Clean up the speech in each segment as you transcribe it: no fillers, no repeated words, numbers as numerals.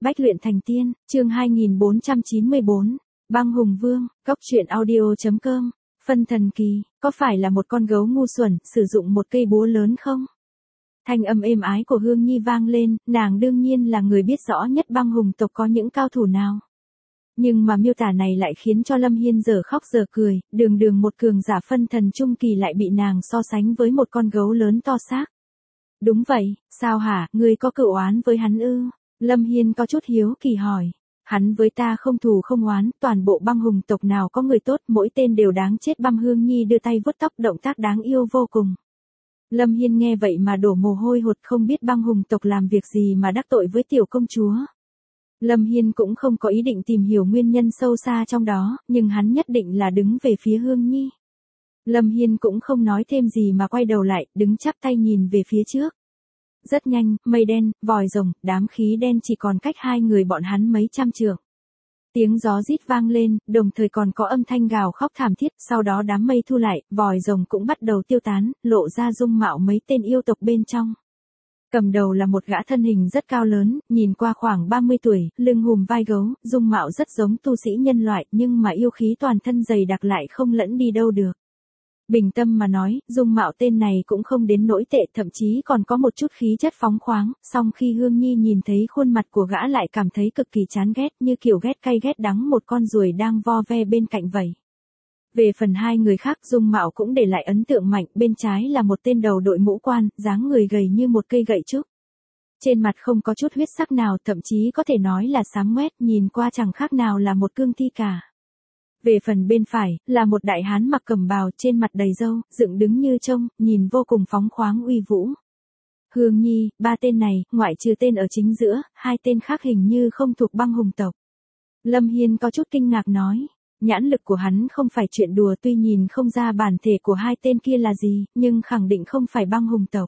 Bách luyện thành tiên, chương 2494, Băng Hùng Vương, Cốc truyện audio.com, phân thần kỳ, có phải là một con gấu ngu xuẩn, sử dụng một cây búa lớn không? Thanh âm êm ái của Hương Nhi vang lên, nàng đương nhiên là người biết rõ nhất băng hùng tộc có những cao thủ nào. Nhưng mà miêu tả này lại khiến cho Lâm Hiên giờ khóc giờ cười, đường một cường giả phân thần trung kỳ lại bị nàng so sánh với một con gấu lớn to xác. Đúng vậy, sao hả, ngươi có cựu oán với hắn ư? Lâm Hiên có chút hiếu kỳ hỏi. Hắn với ta không thù không oán, toàn bộ băng hùng tộc nào có người tốt, mỗi tên đều đáng chết. Băng Hương Nhi đưa tay vuốt tóc, động tác đáng yêu vô cùng. Lâm Hiên nghe vậy mà đổ mồ hôi hột, không biết băng hùng tộc làm việc gì mà đắc tội với tiểu công chúa. Lâm Hiên cũng không có ý định tìm hiểu nguyên nhân sâu xa trong đó, nhưng hắn nhất định là đứng về phía Hương Nhi. Lâm Hiên cũng không nói thêm gì mà quay đầu lại, đứng chắp tay nhìn về phía trước. Rất nhanh, mây đen, vòi rồng, đám khí đen chỉ còn cách hai người bọn hắn mấy trăm trượng. Tiếng gió rít vang lên, đồng thời còn có âm thanh gào khóc thảm thiết, sau đó đám mây thu lại, vòi rồng cũng bắt đầu tiêu tán, lộ ra dung mạo mấy tên yêu tộc bên trong. Cầm đầu là một gã thân hình rất cao lớn, nhìn qua khoảng 30 tuổi, lưng hùm vai gấu, dung mạo rất giống tu sĩ nhân loại, nhưng mà yêu khí toàn thân dày đặc lại không lẫn đi đâu được. Bình tâm mà nói, dung mạo tên này cũng không đến nỗi tệ, thậm chí còn có một chút khí chất phóng khoáng, song khi Hương Nhi nhìn thấy khuôn mặt của gã lại cảm thấy cực kỳ chán ghét, như kiểu ghét cay ghét đắng một con ruồi đang vo ve bên cạnh vậy. Về phần hai người khác, dung mạo cũng để lại ấn tượng mạnh, bên trái là một tên đầu đội mũ quan, dáng người gầy như một cây gậy trúc. Trên mặt không có chút huyết sắc nào, thậm chí có thể nói là xám ngoét, nhìn qua chẳng khác nào là một cương thi cả. Về phần bên phải, là một đại hán mặc cẩm bào, trên mặt đầy râu, dựng đứng như trông, nhìn vô cùng phóng khoáng uy vũ. Hương Nhi, ba tên này, ngoại trừ tên ở chính giữa, hai tên khác hình như không thuộc băng hùng tộc. Lâm Hiên có chút kinh ngạc nói, nhãn lực của hắn không phải chuyện đùa, tuy nhìn không ra bản thể của hai tên kia là gì, nhưng khẳng định không phải băng hùng tộc.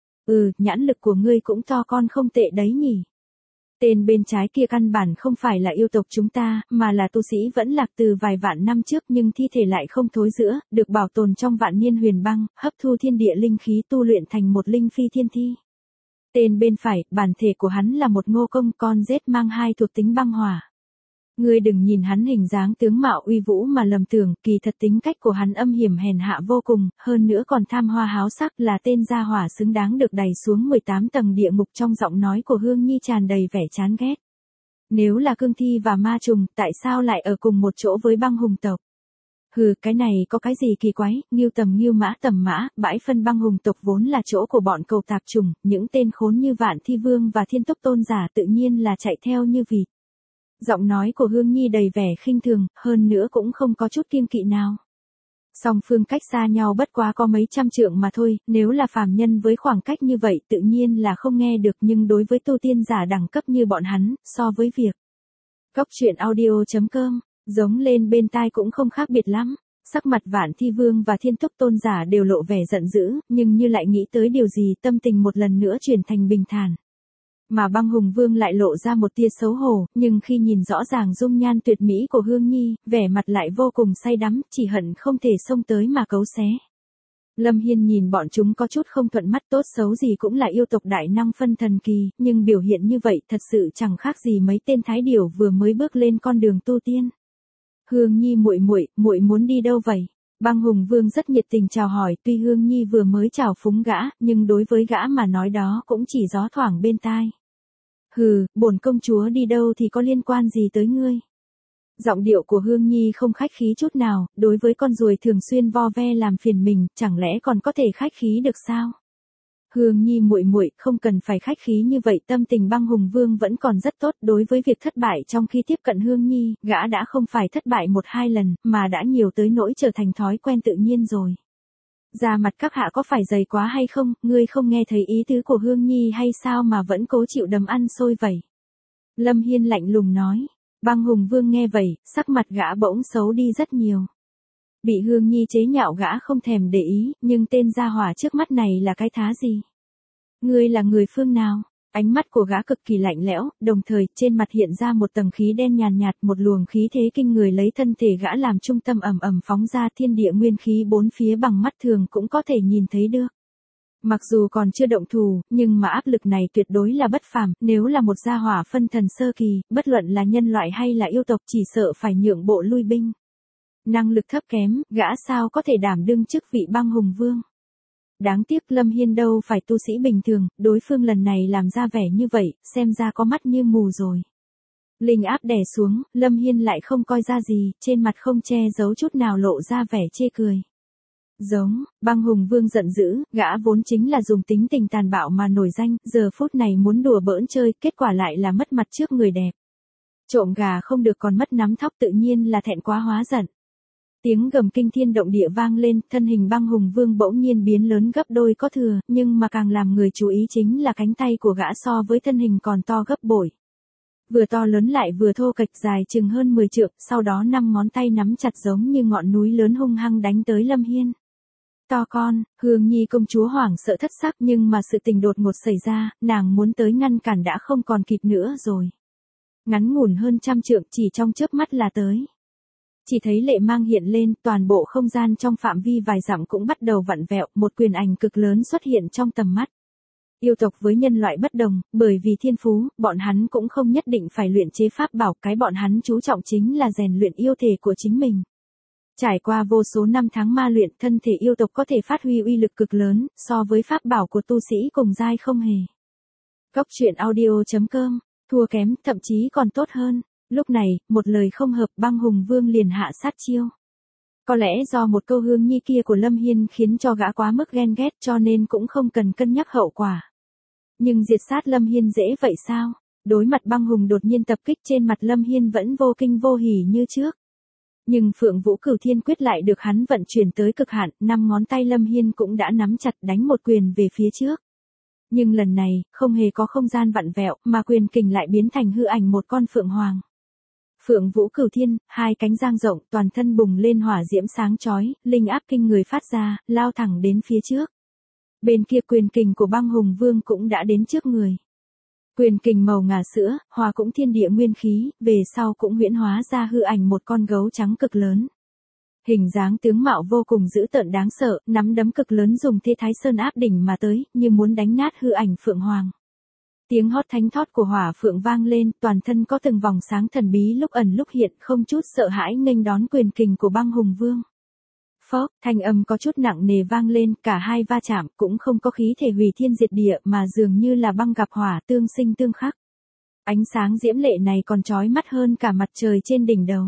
Nhãn lực của ngươi cũng to con không tệ đấy nhỉ. Tên bên trái kia căn bản không phải là yêu tộc chúng ta, mà là tu sĩ vẫn lạc từ vài vạn năm trước, nhưng thi thể lại không thối rữa, được bảo tồn trong vạn niên huyền băng, hấp thu thiên địa linh khí tu luyện thành một linh phi thiên thi. Tên bên phải, bản thể của hắn là một ngô công, con rết mang hai thuộc tính băng hỏa. Ngươi đừng nhìn hắn hình dáng tướng mạo uy vũ mà lầm tưởng, kỳ thật tính cách của hắn âm hiểm hèn hạ vô cùng, hơn nữa còn tham hoa háo sắc, là tên gia hỏa xứng đáng được đày xuống 18 tầng địa ngục. Trong giọng nói của Hương Nhi tràn đầy vẻ chán ghét. Nếu là cương thi và ma trùng, tại sao lại ở cùng một chỗ với băng hùng tộc? Cái này có cái gì kỳ quái, Ngưu tầm Ngưu mã tầm mã, bãi phân băng hùng tộc vốn là chỗ của bọn cầu tạp trùng, những tên khốn như Vạn Thi Vương và Thiên Tốc Tôn giả tự nhiên là chạy theo như vịt. Giọng nói của Hương Nhi đầy vẻ khinh thường, hơn nữa cũng không có chút kiêng kỵ nào. Song phương cách xa nhau bất quá có mấy trăm trượng mà thôi, nếu là phàm nhân với khoảng cách như vậy tự nhiên là không nghe được, nhưng đối với tu tiên giả đẳng cấp như bọn hắn, so với việc Cốc truyện audio.com, giống lên bên tai cũng không khác biệt lắm. Sắc mặt Vạn Thi Vương và Thiên Tốc Tôn giả đều lộ vẻ giận dữ, nhưng như lại nghĩ tới điều gì, tâm tình một lần nữa chuyển thành bình thản. Mà băng hùng vương lại lộ ra một tia xấu hổ, nhưng khi nhìn rõ ràng dung nhan tuyệt mỹ của Hương Nhi, vẻ mặt lại vô cùng say đắm, chỉ hận không thể xông tới mà cấu xé. Lâm Hiên nhìn bọn chúng có chút không thuận mắt, tốt xấu gì cũng là yêu tộc đại năng phân thần kỳ, nhưng biểu hiện như vậy thật sự chẳng khác gì mấy tên thái điểu vừa mới bước lên con đường tu tiên. Hương Nhi muội muốn đi đâu vậy? Băng hùng vương rất nhiệt tình chào hỏi, tuy Hương Nhi vừa mới chào phúng gã, nhưng đối với gã mà nói đó cũng chỉ gió thoảng bên tai. Bổn công chúa đi đâu thì có liên quan gì tới ngươi? Giọng điệu của Hương Nhi không khách khí chút nào, đối với con ruồi thường xuyên vo ve làm phiền mình, chẳng lẽ còn có thể khách khí được sao? Hương Nhi muội không cần phải khách khí như vậy. Tâm tình băng hùng vương vẫn còn rất tốt, đối với việc thất bại trong khi tiếp cận Hương Nhi, gã đã không phải thất bại một hai lần, mà đã nhiều tới nỗi trở thành thói quen tự nhiên rồi. Da mặt các hạ có phải dày quá hay không, ngươi không nghe thấy ý tứ của Hương Nhi hay sao mà vẫn cố chịu đấm ăn xôi vậy? Lâm Hiên lạnh lùng nói. Băng hùng vương nghe vậy, sắc mặt gã bỗng xấu đi rất nhiều. Bị Hương Nhi chế nhạo gã không thèm để ý, nhưng tên gia hỏa trước mắt này là cái thá gì? Ngươi là người phương nào? Ánh mắt của gã cực kỳ lạnh lẽo, đồng thời trên mặt hiện ra một tầng khí đen nhàn nhạt, một luồng khí thế kinh người lấy thân thể gã làm trung tâm ầm ầm phóng ra, thiên địa nguyên khí bốn phía bằng mắt thường cũng có thể nhìn thấy được. Mặc dù còn chưa động thủ, nhưng mà áp lực này tuyệt đối là bất phàm, nếu là một gia hỏa phân thần sơ kỳ, bất luận là nhân loại hay là yêu tộc chỉ sợ phải nhượng bộ lui binh. Năng lực thấp kém, gã sao có thể đảm đương chức vị băng hùng vương. Đáng tiếc Lâm Hiên đâu phải tu sĩ bình thường, đối phương lần này làm ra vẻ như vậy, xem ra có mắt như mù rồi. Linh áp đè xuống, Lâm Hiên lại không coi ra gì, trên mặt không che giấu chút nào lộ ra vẻ chê cười. Giống, băng hùng vương giận dữ, gã vốn chính là dùng tính tình tàn bạo mà nổi danh, giờ phút này muốn đùa bỡn chơi, kết quả lại là mất mặt trước người đẹp. Trộm gà không được còn mất nắm thóc tự nhiên là thẹn quá hóa giận. Tiếng gầm kinh thiên động địa vang lên, thân hình băng hùng vương bỗng nhiên biến lớn gấp đôi có thừa, nhưng mà càng làm người chú ý chính là cánh tay của gã so với thân hình còn to gấp bội. Vừa to lớn lại vừa thô kệch dài chừng hơn 10 trượng, sau đó 5 ngón tay nắm chặt giống như ngọn núi lớn hung hăng đánh tới Lâm Hiên. To con, Hương Nhi công chúa hoảng sợ thất sắc nhưng mà sự tình đột ngột xảy ra, nàng muốn tới ngăn cản đã không còn kịp nữa rồi. Ngắn ngủn hơn 100 trượng chỉ trong chớp mắt là tới. Chỉ thấy lệ mang hiện lên, toàn bộ không gian trong phạm vi vài dặm cũng bắt đầu vặn vẹo, một quyền ảnh cực lớn xuất hiện trong tầm mắt. Yêu tộc với nhân loại bất đồng, bởi vì thiên phú, bọn hắn cũng không nhất định phải luyện chế pháp bảo, cái bọn hắn chú trọng chính là rèn luyện yêu thể của chính mình. Trải qua vô số năm tháng ma luyện, thân thể yêu tộc có thể phát huy uy lực cực lớn, so với pháp bảo của tu sĩ cùng giai không hề. Góc truyện audio.com, thua kém, thậm chí còn tốt hơn. Lúc này, một lời không hợp băng hùng vương liền hạ sát chiêu. Có lẽ do một câu Hương Nhi kia của Lâm Hiên khiến cho gã quá mức ghen ghét cho nên cũng không cần cân nhắc hậu quả. Nhưng diệt sát Lâm Hiên dễ vậy sao? Đối mặt băng hùng đột nhiên tập kích trên mặt Lâm Hiên vẫn vô kinh vô hỉ như trước. Nhưng Phượng Vũ Cửu Thiên Quyết lại được hắn vận chuyển tới cực hạn, 5 ngón tay Lâm Hiên cũng đã nắm chặt đánh một quyền về phía trước. Nhưng lần này, không hề có không gian vặn vẹo, mà quyền kình lại biến thành hư ảnh một con phượng hoàng. Phượng Vũ Cửu Thiên, hai cánh dang rộng, toàn thân bùng lên hỏa diễm sáng chói, linh áp kinh người phát ra, lao thẳng đến phía trước. Bên kia quyền kình của băng hùng vương cũng đã đến trước người. Quyền kình màu ngà sữa, hòa cũng thiên địa nguyên khí, về sau cũng huyễn hóa ra hư ảnh một con gấu trắng cực lớn. Hình dáng tướng mạo vô cùng dữ tợn đáng sợ, nắm đấm cực lớn dùng thế thái sơn áp đỉnh mà tới, như muốn đánh nát hư ảnh phượng hoàng. Tiếng hót thánh thót của hỏa phượng vang lên, toàn thân có từng vòng sáng thần bí lúc ẩn lúc hiện, không chút sợ hãi nghênh đón quyền kình của băng hùng vương. Phốc, thanh âm có chút nặng nề vang lên, cả hai va chạm cũng không có khí thể hủy thiên diệt địa mà dường như là băng gặp hỏa tương sinh tương khắc. Ánh sáng diễm lệ này còn chói mắt hơn cả mặt trời trên đỉnh đầu.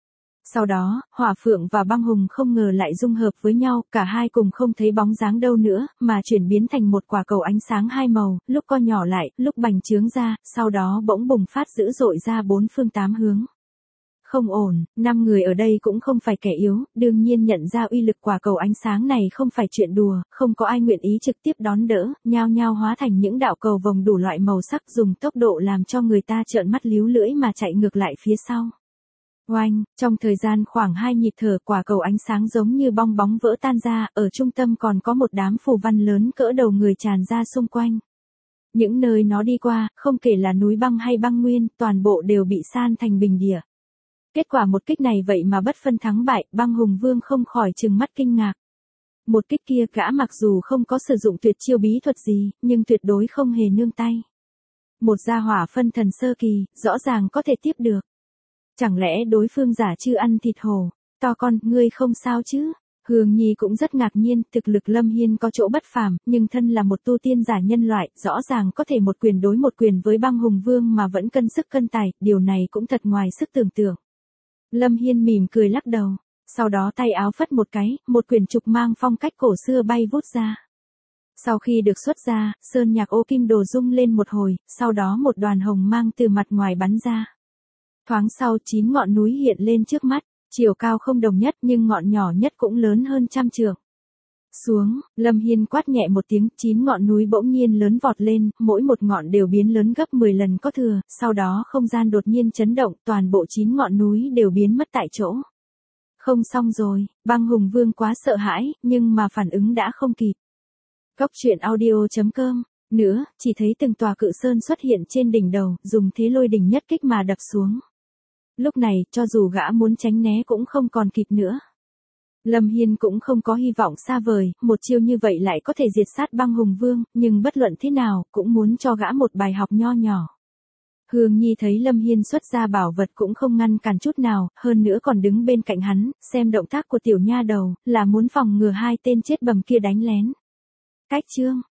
Sau đó, hỏa phượng và băng hùng không ngờ lại dung hợp với nhau, cả hai cùng không thấy bóng dáng đâu nữa, mà chuyển biến thành một quả cầu ánh sáng hai màu, lúc co nhỏ lại, lúc bành trướng ra, sau đó bỗng bùng phát dữ dội ra bốn phương tám hướng. Không ổn, 5 người ở đây cũng không phải kẻ yếu, đương nhiên nhận ra uy lực quả cầu ánh sáng này không phải chuyện đùa, không có ai nguyện ý trực tiếp đón đỡ, nhao nhao hóa thành những đạo cầu vồng đủ loại màu sắc dùng tốc độ làm cho người ta trợn mắt líu lưỡi mà chạy ngược lại phía sau. Oanh, trong thời gian khoảng 2 nhịp thở quả cầu ánh sáng giống như bong bóng vỡ tan ra, ở trung tâm còn có một đám phù văn lớn cỡ đầu người tràn ra xung quanh. Những nơi nó đi qua, không kể là núi băng hay băng nguyên, toàn bộ đều bị san thành bình địa. Kết quả một kích này vậy mà bất phân thắng bại, băng hùng vương không khỏi trừng mắt kinh ngạc. Một kích kia gã mặc dù không có sử dụng tuyệt chiêu bí thuật gì, nhưng tuyệt đối không hề nương tay. Một gia hỏa phân thần sơ kỳ, rõ ràng có thể tiếp được. Chẳng lẽ đối phương giả chư ăn thịt hổ? To con, ngươi không sao chứ? Hương Nhi cũng rất ngạc nhiên, thực lực Lâm Hiên có chỗ bất phàm, nhưng thân là một tu tiên giả nhân loại, rõ ràng có thể một quyền đối một quyền với băng hùng vương mà vẫn cân sức cân tài, điều này cũng thật ngoài sức tưởng tượng. Lâm Hiên mỉm cười lắc đầu, sau đó tay áo phất một cái, một quyển trục mang phong cách cổ xưa bay vút ra. Sau khi được xuất ra, sơn nhạc ô kim đồ rung lên một hồi, sau đó một đoàn hồng mang từ mặt ngoài bắn ra. Thoáng sau 9 ngọn núi hiện lên trước mắt, chiều cao không đồng nhất nhưng ngọn nhỏ nhất cũng lớn hơn 100 trượng. Xuống, Lâm Hiên quát nhẹ một tiếng, 9 ngọn núi bỗng nhiên lớn vọt lên, mỗi một ngọn đều biến lớn gấp 10 lần có thừa, sau đó không gian đột nhiên chấn động, toàn bộ 9 ngọn núi đều biến mất tại chỗ. Không xong rồi, băng hùng vương quá sợ hãi, nhưng mà phản ứng đã không kịp. Góc truyện audio.com, nữa, chỉ thấy từng tòa cự sơn xuất hiện trên đỉnh đầu, dùng thế lôi đỉnh nhất kích mà đập xuống. Lúc này, cho dù gã muốn tránh né cũng không còn kịp nữa. Lâm Hiên cũng không có hy vọng xa vời, một chiêu như vậy lại có thể diệt sát Băng Hùng Vương, nhưng bất luận thế nào, cũng muốn cho gã một bài học nho nhỏ. Hương Nhi thấy Lâm Hiên xuất ra bảo vật cũng không ngăn cản chút nào, hơn nữa còn đứng bên cạnh hắn, xem động tác của tiểu nha đầu, là muốn phòng ngừa hai tên chết bầm kia đánh lén. Cách chương